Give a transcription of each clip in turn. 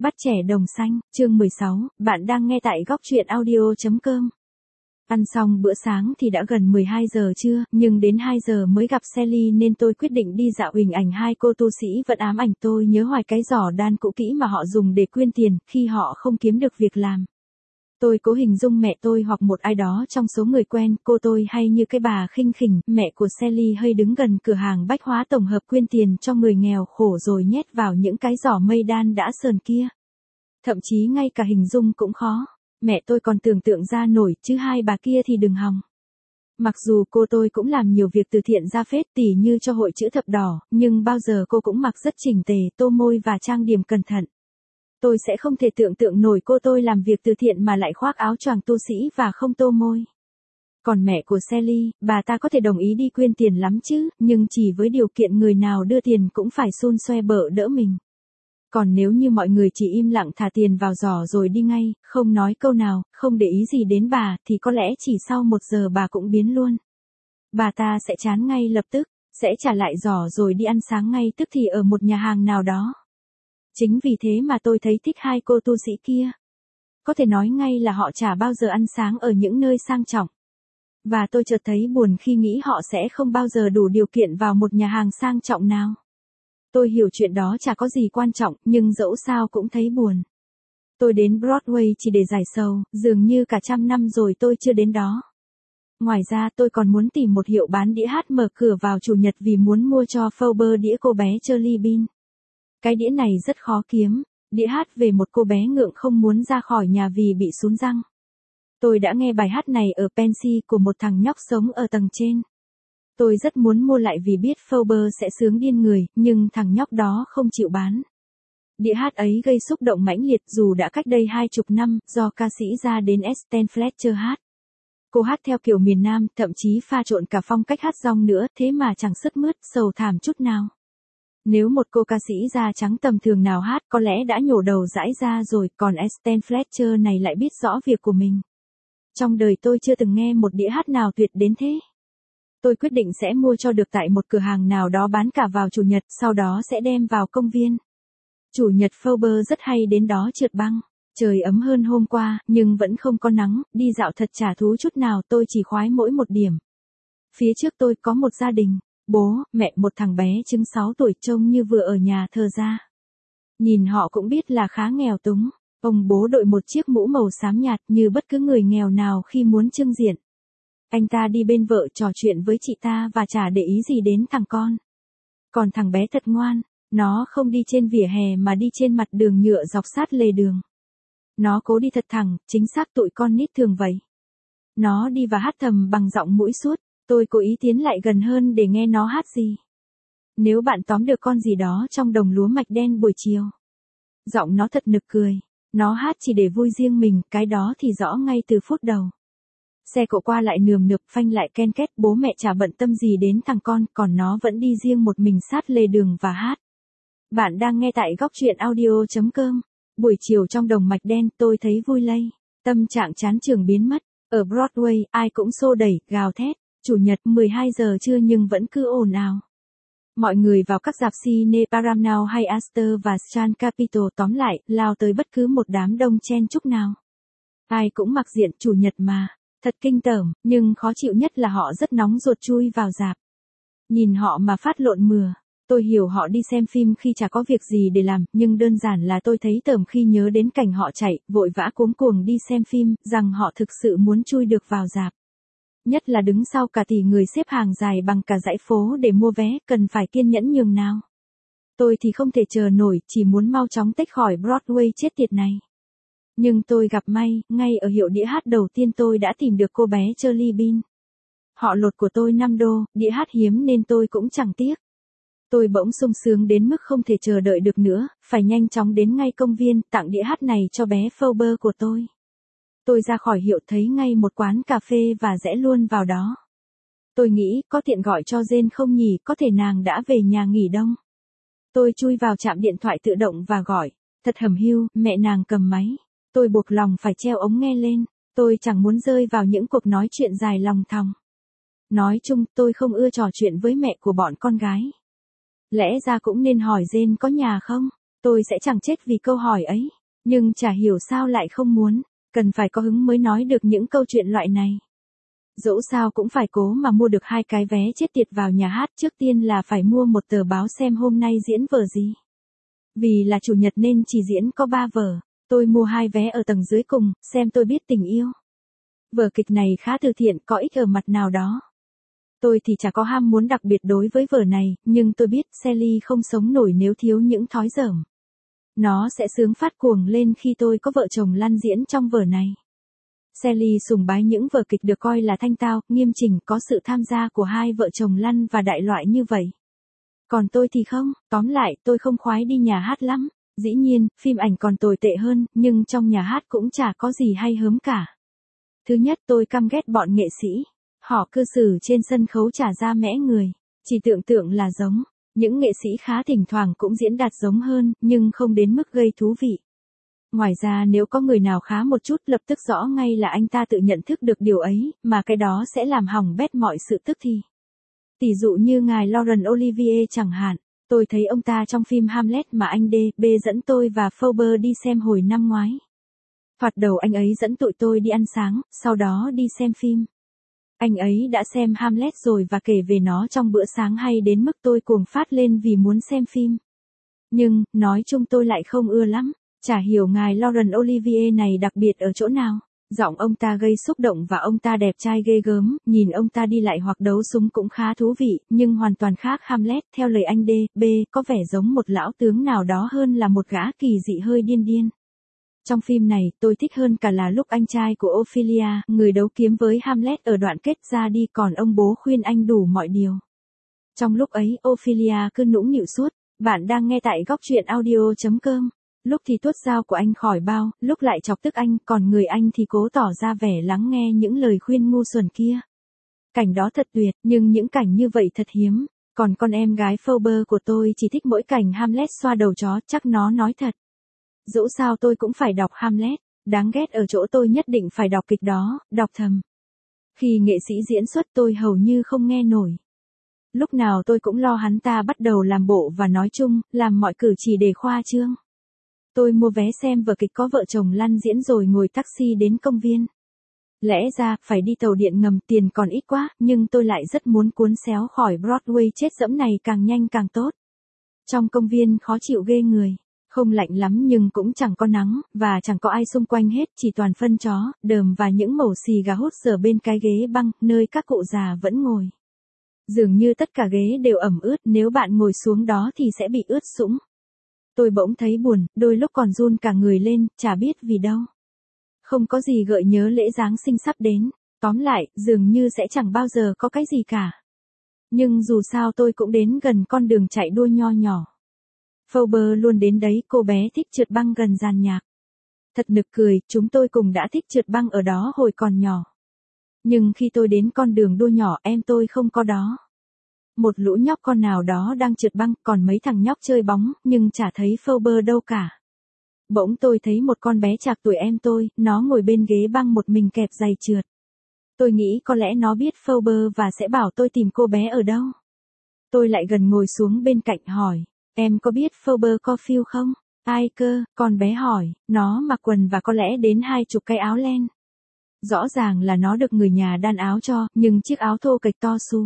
Bắt trẻ đồng xanh, chương 16, bạn đang nghe tại góc truyện audio.com. Ăn xong bữa sáng thì đã gần 12 giờ trưa, nhưng đến 2 giờ mới gặp Sally nên tôi quyết định đi dạo hình ảnh hai cô tu sĩ vẫn ám ảnh tôi nhớ hoài cái giỏ đan cũ kỹ mà họ dùng để quyên tiền khi họ không kiếm được việc làm. Tôi cố hình dung mẹ tôi hoặc một ai đó trong số người quen, cô tôi hay như cái bà khinh khỉnh, mẹ của Sally hơi đứng gần cửa hàng bách hóa tổng hợp quyên tiền cho người nghèo khổ rồi nhét vào những cái giỏ mây đan đã sờn kia. Thậm chí ngay cả hình dung cũng khó, mẹ tôi còn tưởng tượng ra nổi chứ hai bà kia thì đừng hòng. Mặc dù cô tôi cũng làm nhiều việc từ thiện ra phết tỉ như cho hội chữ thập đỏ, nhưng bao giờ cô cũng mặc rất chỉnh tề, tô môi và trang điểm cẩn thận. Tôi sẽ không thể tưởng tượng nổi cô tôi làm việc từ thiện mà lại khoác áo choàng tu sĩ và không tô môi. Còn mẹ của Sally, bà ta có thể đồng ý đi quyên tiền lắm chứ, nhưng chỉ với điều kiện người nào đưa tiền cũng phải xun xoe bợ đỡ mình. Còn nếu như mọi người chỉ im lặng thả tiền vào giỏ rồi đi ngay, không nói câu nào, không để ý gì đến bà, thì có lẽ chỉ sau 1 giờ bà cũng biến luôn. Bà ta sẽ chán ngay lập tức, sẽ trả lại giỏ rồi đi ăn sáng ngay tức thì ở một nhà hàng nào đó. Chính vì thế mà tôi thấy thích hai cô tu sĩ kia. Có thể nói ngay là họ chả bao giờ ăn sáng ở những nơi sang trọng. Và tôi chợt thấy buồn khi nghĩ họ sẽ không bao giờ đủ điều kiện vào một nhà hàng sang trọng nào. Tôi hiểu chuyện đó chả có gì quan trọng, nhưng dẫu sao cũng thấy buồn. Tôi đến Broadway chỉ để giải sầu, dường như cả 100 năm rồi tôi chưa đến đó. Ngoài ra tôi còn muốn tìm một hiệu bán đĩa hát mở cửa vào chủ nhật vì muốn mua cho Phoebe đĩa cô bé Charlie Bean. Cái đĩa này rất khó kiếm, đĩa hát về một cô bé ngượng không muốn ra khỏi nhà vì bị sún răng. Tôi đã nghe bài hát này ở Pensy của một thằng nhóc sống ở tầng trên. Tôi rất muốn mua lại vì biết Phoebe sẽ sướng điên người, nhưng thằng nhóc đó không chịu bán. Đĩa hát ấy gây xúc động mãnh liệt dù đã cách đây 20 năm, do ca sĩ ra đến Estelle Fletcher hát. Cô hát theo kiểu miền Nam, thậm chí pha trộn cả phong cách hát rong nữa, thế mà chẳng sứt mướt, sầu thảm chút nào. Nếu một cô ca sĩ da trắng tầm thường nào hát có lẽ đã nhổ đầu dãi ra rồi, còn Estelle Fletcher này lại biết rõ việc của mình. Trong đời tôi chưa từng nghe một đĩa hát nào tuyệt đến thế. Tôi quyết định sẽ mua cho được tại một cửa hàng nào đó bán cả vào chủ nhật, sau đó sẽ đem vào công viên. Chủ nhật Phoebe rất hay đến đó trượt băng. Trời ấm hơn hôm qua, nhưng vẫn không có nắng, đi dạo thật chả thú chút nào, tôi chỉ khoái mỗi một điểm. Phía trước tôi có một gia đình, bố, mẹ, một thằng bé chừng 6 tuổi trông như vừa ở nhà thờ ra. Nhìn họ cũng biết là khá nghèo túng, ông bố đội một chiếc mũ màu xám nhạt như bất cứ người nghèo nào khi muốn trưng diện. Anh ta đi bên vợ trò chuyện với chị ta và chả để ý gì đến thằng con. Còn thằng bé thật ngoan, nó không đi trên vỉa hè mà đi trên mặt đường nhựa dọc sát lề đường. Nó cố đi thật thẳng, chính xác tụi con nít thường vậy. Nó đi và hát thầm bằng giọng mũi suốt, tôi cố ý tiến lại gần hơn để nghe nó hát gì. Nếu bạn tóm được con gì đó trong đồng lúa mạch đen buổi chiều. Giọng nó thật nực cười, nó hát chỉ để vui riêng mình, cái đó thì rõ ngay từ phút đầu. Xe cộ qua lại nườm nượp, phanh lại ken két, bố mẹ chả bận tâm gì đến thằng con, còn nó vẫn đi riêng một mình sát lề đường và hát. Bạn đang nghe tại góc truyện audio.com. Buổi chiều trong đồng mạch đen tôi thấy vui lây, tâm trạng chán trường biến mất. Ở Broadway ai cũng xô đẩy, gào thét. Chủ nhật 12 giờ trưa nhưng vẫn cứ ồn ào. Mọi người vào các rạp cine Paramount hay Astor và Strand Capitol, tóm lại, lao tới bất cứ một đám đông chen chúc nào. Ai cũng mặc diện chủ nhật mà. Thật kinh tởm, nhưng khó chịu nhất là họ rất nóng ruột chui vào rạp. Nhìn họ mà phát lộn mừa. Tôi hiểu họ đi xem phim khi chả có việc gì để làm, nhưng đơn giản là tôi thấy tởm khi nhớ đến cảnh họ chạy, vội vã cuống cuồng đi xem phim, rằng họ thực sự muốn chui được vào rạp. Nhất là đứng sau cả tỷ người xếp hàng dài bằng cả dãy phố để mua vé, cần phải kiên nhẫn nhường nào. Tôi thì không thể chờ nổi, chỉ muốn mau chóng tách khỏi Broadway chết tiệt này. Nhưng tôi gặp may, ngay ở hiệu đĩa hát đầu tiên tôi đã tìm được cô bé Charlie Bean. Họ lột của tôi $5, đĩa hát hiếm nên tôi cũng chẳng tiếc. Tôi bỗng sung sướng đến mức không thể chờ đợi được nữa, phải nhanh chóng đến ngay công viên, tặng đĩa hát này cho bé Phoebe của tôi. Tôi ra khỏi hiệu thấy ngay một quán cà phê và rẽ luôn vào đó. Tôi nghĩ, có tiện gọi cho Jane không nhỉ, có thể nàng đã về nhà nghỉ đông. Tôi chui vào trạm điện thoại tự động và gọi. Thật hầm hiu, mẹ nàng cầm máy. Tôi buộc lòng phải treo ống nghe lên, tôi chẳng muốn rơi vào những cuộc nói chuyện dài lòng thòng. Nói chung, tôi không ưa trò chuyện với mẹ của bọn con gái. Lẽ ra cũng nên hỏi Jane có nhà không? Tôi sẽ chẳng chết vì câu hỏi ấy, nhưng chả hiểu sao lại không muốn, cần phải có hứng mới nói được những câu chuyện loại này. Dẫu sao cũng phải cố mà mua được 2 cái vé chết tiệt vào nhà hát, trước tiên là phải mua một tờ báo xem hôm nay diễn vở gì. Vì là chủ nhật nên chỉ diễn có 3 vở, tôi mua 2 vé ở tầng dưới cùng, xem Tôi biết tình yêu. Vở kịch này khá từ thiện, có ích ở mặt nào đó. Tôi thì chả có ham muốn đặc biệt đối với vở này, nhưng tôi biết Sally không sống nổi nếu thiếu những thói dởm. Nó sẽ sướng phát cuồng lên khi tôi có vợ chồng Lan diễn trong vở này. Sally sùng bái những vở kịch được coi là thanh tao, nghiêm chỉnh, có sự tham gia của hai vợ chồng Lăn và đại loại như vậy. Còn tôi thì không, tóm lại tôi không khoái đi nhà hát lắm. Dĩ nhiên, phim ảnh còn tồi tệ hơn, nhưng trong nhà hát cũng chả có gì hay hớm cả. Thứ nhất, tôi căm ghét bọn nghệ sĩ. Họ cư xử trên sân khấu chả ra mẽ người, chỉ tưởng tượng là giống. Những nghệ sĩ khá thỉnh thoảng cũng diễn đạt giống hơn, nhưng không đến mức gây thú vị. Ngoài ra nếu có người nào khá một chút lập tức rõ ngay là anh ta tự nhận thức được điều ấy, mà cái đó sẽ làm hỏng bét mọi sự tức thì. Tỷ dụ như ngài Laurent Olivier chẳng hạn, tôi thấy ông ta trong phim Hamlet mà anh D.B. dẫn tôi và Faber đi xem hồi năm ngoái. Thoạt đầu anh ấy dẫn tụi tôi đi ăn sáng, sau đó đi xem phim. Anh ấy đã xem Hamlet rồi và kể về nó trong bữa sáng hay đến mức tôi cuồng phát lên vì muốn xem phim. Nhưng, nói chung tôi lại không ưa lắm. Chả hiểu ngài Laurent Olivier này đặc biệt ở chỗ nào. Giọng ông ta gây xúc động và ông ta đẹp trai ghê gớm, nhìn ông ta đi lại hoặc đấu súng cũng khá thú vị, nhưng hoàn toàn khác Hamlet, theo lời anh D.B. có vẻ giống một lão tướng nào đó hơn là một gã kỳ dị hơi điên điên. Trong phim này, tôi thích hơn cả là lúc anh trai của Ophelia, người đấu kiếm với Hamlet ở đoạn kết ra đi, còn ông bố khuyên anh đủ mọi điều. Trong lúc ấy, Ophelia cứ nũng nịu suốt. Bạn đang nghe tại góc truyện audio.com. Lúc thì tuốt dao của anh khỏi bao, lúc lại chọc tức anh, còn người anh thì cố tỏ ra vẻ lắng nghe những lời khuyên ngu xuẩn kia. Cảnh đó thật tuyệt, nhưng những cảnh như vậy thật hiếm. Còn con em gái Faber của tôi chỉ thích mỗi cảnh Hamlet xoa đầu chó, chắc nó nói thật. Dẫu sao tôi cũng phải đọc Hamlet, đáng ghét ở chỗ tôi nhất định phải đọc kịch đó, đọc thầm. Khi nghệ sĩ diễn xuất tôi hầu như không nghe nổi. Lúc nào tôi cũng lo hắn ta bắt đầu làm bộ và nói chung, làm mọi cử chỉ để khoa trương. Tôi mua vé xem vở kịch có vợ chồng Lăn diễn rồi ngồi taxi đến công viên. Lẽ ra, phải đi tàu điện ngầm, tiền còn ít quá, nhưng tôi lại rất muốn cuốn xéo khỏi Broadway chết dẫm này càng nhanh càng tốt. Trong công viên khó chịu ghê người, không lạnh lắm nhưng cũng chẳng có nắng, và chẳng có ai xung quanh hết, chỉ toàn phân chó, đờm và những mẩu xì gà hút giờ bên cái ghế băng, nơi các cụ già vẫn ngồi. Dường như tất cả ghế đều ẩm ướt, nếu bạn ngồi xuống đó thì sẽ bị ướt sũng. Tôi bỗng thấy buồn, đôi lúc còn run cả người lên, chả biết vì đâu. Không có gì gợi nhớ lễ Giáng sinh sắp đến, tóm lại, dường như sẽ chẳng bao giờ có cái gì cả. Nhưng dù sao tôi cũng đến gần con đường chạy đua nho nhỏ. Faber luôn đến đấy, cô bé thích trượt băng gần giàn nhạc. Thật nực cười, chúng tôi cùng đã thích trượt băng ở đó hồi còn nhỏ. Nhưng khi tôi đến con đường đua nhỏ, em tôi không có đó. Một lũ nhóc con nào đó đang trượt băng, còn mấy thằng nhóc chơi bóng, nhưng chả thấy Faber đâu cả. Bỗng tôi thấy một con bé chạc tuổi em tôi, nó ngồi bên ghế băng một mình kẹp giày trượt. Tôi nghĩ có lẽ nó biết Faber và sẽ bảo tôi tìm cô bé ở đâu. Tôi lại gần ngồi xuống bên cạnh hỏi, em có biết Faber Caulfield không? Ai cơ, con bé hỏi, nó mặc quần và có lẽ đến 20 cái áo len. Rõ ràng là nó được người nhà đan áo cho, nhưng chiếc áo thô kệch to xu.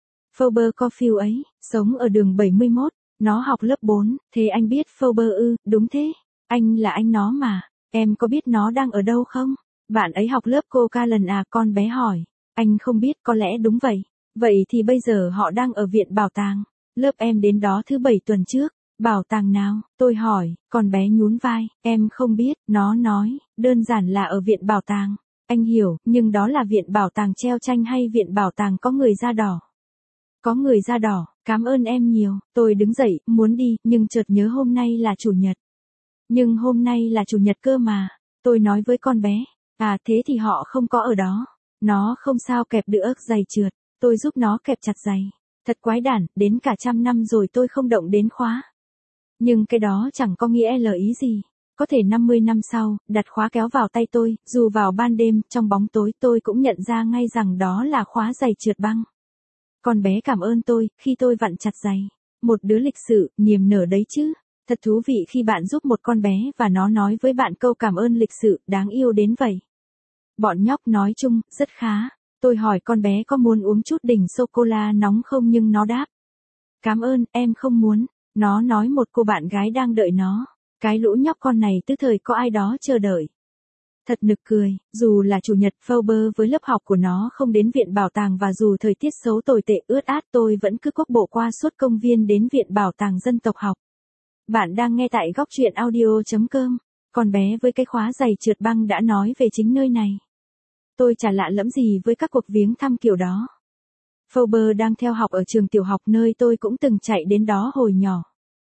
Faber Caulfield ấy, sống ở đường 71, nó học lớp 4, thế anh biết Faber ư? Đúng thế, anh là anh nó mà, em có biết nó đang ở đâu không? Bạn ấy học lớp cô Callan à? Con bé hỏi, anh không biết, có lẽ đúng vậy. Vậy thì bây giờ họ đang ở viện bảo tàng, lớp em đến đó thứ 7 tuần trước. Bảo tàng nào? Tôi hỏi, con bé nhún vai, em không biết, nó nói, đơn giản là ở viện bảo tàng. Anh hiểu, nhưng đó là viện bảo tàng treo tranh hay viện bảo tàng có người da đỏ? Có người da đỏ, cảm ơn em nhiều. Tôi đứng dậy, muốn đi, nhưng chợt nhớ hôm nay là chủ nhật. Nhưng hôm nay là chủ nhật cơ mà. Tôi nói với con bé, à thế thì họ không có ở đó. Nó không sao kẹp được giày trượt, tôi giúp nó kẹp chặt giày. Thật quái đản, đến cả 100 năm rồi tôi không động đến khóa. Nhưng cái đó chẳng có nghĩa là ý gì. Có thể 50 năm sau, đặt khóa kéo vào tay tôi, dù vào ban đêm, trong bóng tối tôi cũng nhận ra ngay rằng đó là khóa giày trượt băng. Con bé cảm ơn tôi, khi tôi vặn chặt giày. Một đứa lịch sự, niềm nở đấy chứ. Thật thú vị khi bạn giúp một con bé và nó nói với bạn câu cảm ơn lịch sự, đáng yêu đến vậy. Bọn nhóc nói chung, rất khá. Tôi hỏi con bé có muốn uống chút đỉnh sô-cô-la nóng không nhưng nó đáp. Cảm ơn, em không muốn. Nó nói một cô bạn gái đang đợi nó. Cái lũ nhóc con này tức thời có ai đó chờ đợi. Thật nực cười, dù là chủ nhật Fauber với lớp học của nó không đến viện bảo tàng và dù thời tiết xấu tồi tệ ướt át tôi vẫn cứ quốc bộ qua suốt công viên đến viện bảo tàng dân tộc học. Bạn đang nghe tại góc truyện audio.com. Con bé với cái khóa giày trượt băng đã nói về chính nơi này. Tôi chả lạ lẫm gì với các cuộc viếng thăm kiểu đó. Fauber đang theo học ở trường tiểu học nơi tôi cũng từng chạy đến đó hồi nhỏ.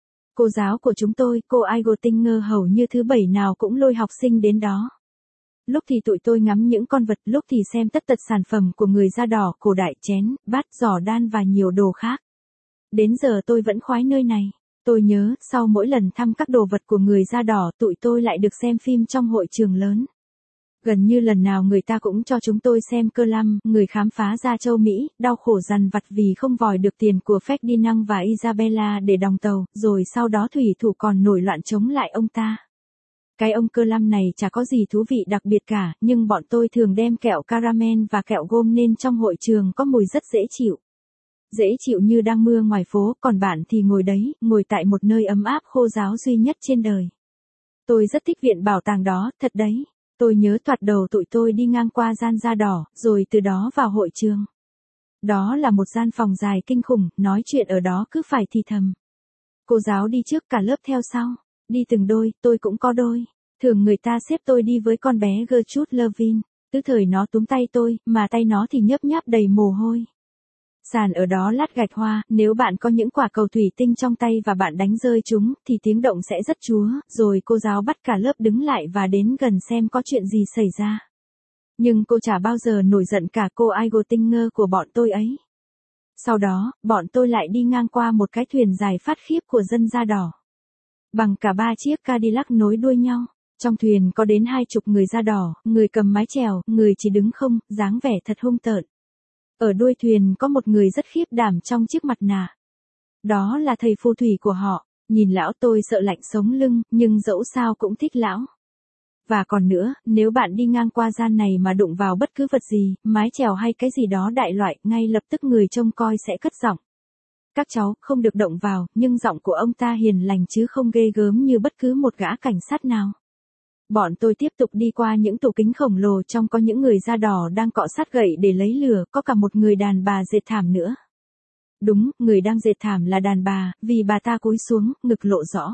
Cô giáo của chúng tôi, cô Eigotinger hầu như thứ bảy nào cũng lôi học sinh đến đó. Lúc thì tụi tôi ngắm những con vật, lúc thì xem tất tật sản phẩm của người da đỏ, cổ đại, chén, bát, giỏ đan và nhiều đồ khác. Đến giờ tôi vẫn khoái nơi này. Tôi nhớ, sau mỗi lần thăm các đồ vật của người da đỏ, tụi tôi lại được xem phim trong hội trường lớn. Gần như lần nào người ta cũng cho chúng tôi xem Cơ Lâm, người khám phá ra châu Mỹ, đau khổ dằn vặt vì không vòi được tiền của Ferdinand và Isabella để đóng tàu, rồi sau đó thủy thủ còn nổi loạn chống lại ông ta. Cái ông Cơ Lâm này chả có gì thú vị đặc biệt cả, nhưng bọn tôi thường đem kẹo caramel và kẹo gôm nên trong hội trường có mùi rất dễ chịu. Dễ chịu như đang mưa ngoài phố, còn bạn thì ngồi đấy, ngồi tại một nơi ấm áp khô ráo duy nhất trên đời. Tôi rất thích viện bảo tàng đó, thật đấy. Tôi nhớ thoạt đầu tụi tôi đi ngang qua gian da đỏ, rồi từ đó vào hội trường. Đó là một gian phòng dài kinh khủng, nói chuyện ở đó cứ phải thì thầm. Cô giáo đi trước cả lớp theo sau. Đi từng đôi, tôi cũng có đôi. Thường người ta xếp tôi đi với con bé Gertrude Levin. Cứ thời nó túm tay tôi, mà tay nó thì nhấp nháp đầy mồ hôi. Sàn ở đó lát gạch hoa, nếu bạn có những quả cầu thủy tinh trong tay và bạn đánh rơi chúng, thì tiếng động sẽ rất chúa, rồi cô giáo bắt cả lớp đứng lại và đến gần xem có chuyện gì xảy ra. Nhưng cô chả bao giờ nổi giận cả cô Eigotinger của bọn tôi ấy. Sau đó, bọn tôi lại đi ngang qua một cái thuyền dài phát khiếp của dân da đỏ. Bằng cả 3 chiếc Cadillac nối đuôi nhau. Trong thuyền có đến 20 người da đỏ, người cầm mái chèo, người chỉ đứng không, dáng vẻ thật hung tợn. Ở đuôi thuyền có một người rất khiếp đảm trong chiếc mặt nạ. Đó là thầy phù thủy của họ. Nhìn lão tôi sợ lạnh sống lưng, nhưng dẫu sao cũng thích lão. Và còn nữa, nếu bạn đi ngang qua gian này mà đụng vào bất cứ vật gì, mái chèo hay cái gì đó đại loại, ngay lập tức người trông coi sẽ cất giọng. Các cháu, không được động vào, nhưng giọng của ông ta hiền lành chứ không ghê gớm như bất cứ một gã cảnh sát nào. Bọn tôi tiếp tục đi qua những tủ kính khổng lồ, trong có những người da đỏ đang cọ sát gậy để lấy lửa, có cả một người đàn bà dệt thảm nữa. Đúng, người đang dệt thảm là đàn bà, vì bà ta cúi xuống, ngực lộ rõ.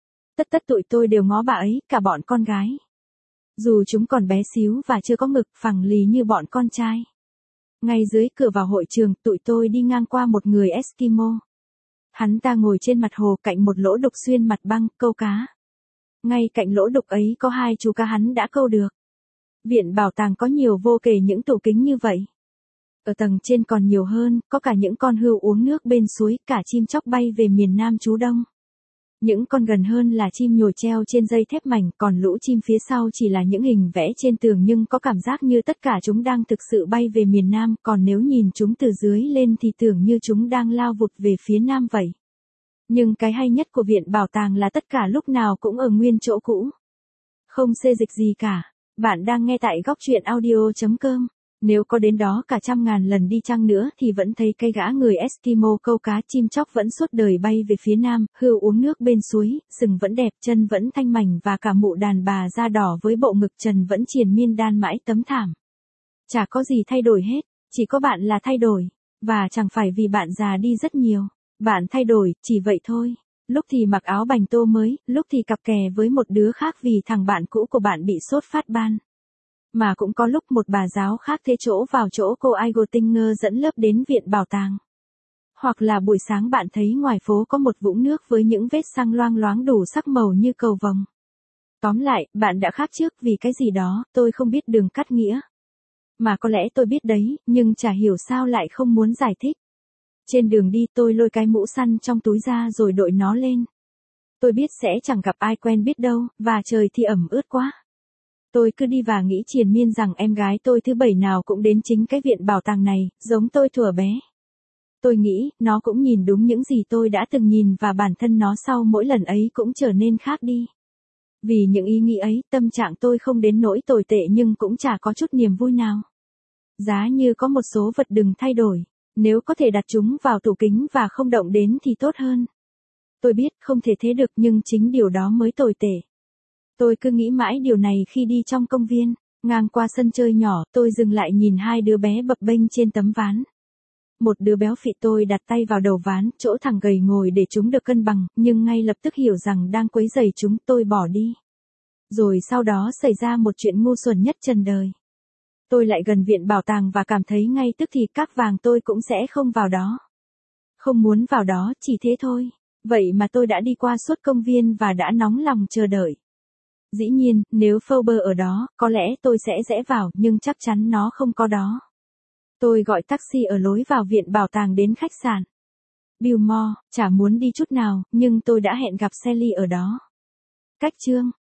Tất tụi tôi đều ngó bà ấy, cả bọn con gái. Dù chúng còn bé xíu và chưa có ngực phẳng lì như bọn con trai. Ngay dưới cửa vào hội trường, tụi tôi đi ngang qua một người Eskimo. Hắn ta ngồi trên mặt hồ cạnh một lỗ đục xuyên mặt băng, câu cá. Ngay cạnh lỗ đục ấy có 2 chú cá hắn đã câu được. Viện bảo tàng có nhiều vô kể những tủ kính như vậy. Ở tầng trên còn nhiều hơn, có cả những con hươu uống nước bên suối, cả chim chóc bay về miền Nam trú Đông. Những con gần hơn là chim nhồi treo trên dây thép mảnh, còn lũ chim phía sau chỉ là những hình vẽ trên tường nhưng có cảm giác như tất cả chúng đang thực sự bay về miền Nam, còn nếu nhìn chúng từ dưới lên thì tưởng như chúng đang lao vụt về phía Nam vậy. Nhưng cái hay nhất của viện bảo tàng là tất cả lúc nào cũng ở nguyên chỗ cũ. Không xê dịch gì cả. Bạn đang nghe tại góc truyện audio.com. Nếu có đến đó cả 100.000 lần đi chăng nữa thì vẫn thấy cây gã người Eskimo câu cá, chim chóc vẫn suốt đời bay về phía Nam, hươu uống nước bên suối, sừng vẫn đẹp, chân vẫn thanh mảnh và cả mụ đàn bà da đỏ với bộ ngực trần vẫn triền miên đan mãi tấm thảm. Chả có gì thay đổi hết, chỉ có bạn là thay đổi. Và chẳng phải vì bạn già đi rất nhiều. Bạn thay đổi, chỉ vậy thôi. Lúc thì mặc áo bành tô mới, lúc thì cặp kè với một đứa khác vì thằng bạn cũ của bạn bị sốt phát ban. Mà cũng có lúc một bà giáo khác thế chỗ vào chỗ cô Eigotinger dẫn lớp đến viện bảo tàng. Hoặc là buổi sáng bạn thấy ngoài phố có một vũng nước với những vết xăng loang loáng đủ sắc màu như cầu vồng. Tóm lại, bạn đã khác trước vì cái gì đó, tôi không biết đường cắt nghĩa. Mà có lẽ tôi biết đấy, nhưng chả hiểu sao lại không muốn giải thích. Trên đường đi tôi lôi cái mũ săn trong túi ra rồi đội nó lên. Tôi biết sẽ chẳng gặp ai quen biết đâu, và trời thì ẩm ướt quá. Tôi cứ đi và nghĩ triền miên rằng em gái tôi thứ bảy nào cũng đến chính cái viện bảo tàng này, giống tôi thuở bé. Tôi nghĩ, nó cũng nhìn đúng những gì tôi đã từng nhìn và bản thân nó sau mỗi lần ấy cũng trở nên khác đi. Vì những ý nghĩ ấy, tâm trạng tôi không đến nỗi tồi tệ nhưng cũng chả có chút niềm vui nào. Giá như có một số vật đừng thay đổi, nếu có thể đặt chúng vào tủ kính và không động đến thì tốt hơn. Tôi biết không thể thế được nhưng chính điều đó mới tồi tệ. Tôi cứ nghĩ mãi điều này khi đi trong công viên, ngang qua sân chơi nhỏ, tôi dừng lại nhìn hai đứa bé bập bênh trên tấm ván. Một đứa béo phì, tôi đặt tay vào đầu ván, chỗ thằng gầy ngồi để chúng được cân bằng, nhưng ngay lập tức hiểu rằng đang quấy rầy chúng, tôi bỏ đi. Rồi sau đó xảy ra một chuyện ngu xuẩn nhất trần đời. Tôi lại gần viện bảo tàng và cảm thấy ngay tức thì các vàng tôi cũng sẽ không vào đó. Không muốn vào đó, chỉ thế thôi. Vậy mà tôi đã đi qua suốt công viên và đã nóng lòng chờ đợi. Dĩ nhiên, nếu Faber ở đó, có lẽ tôi sẽ rẽ vào, nhưng chắc chắn nó không có đó. Tôi gọi taxi ở lối vào viện bảo tàng đến khách sạn Biltmore, chả muốn đi chút nào, nhưng tôi đã hẹn gặp Sally ở đó. Cách chương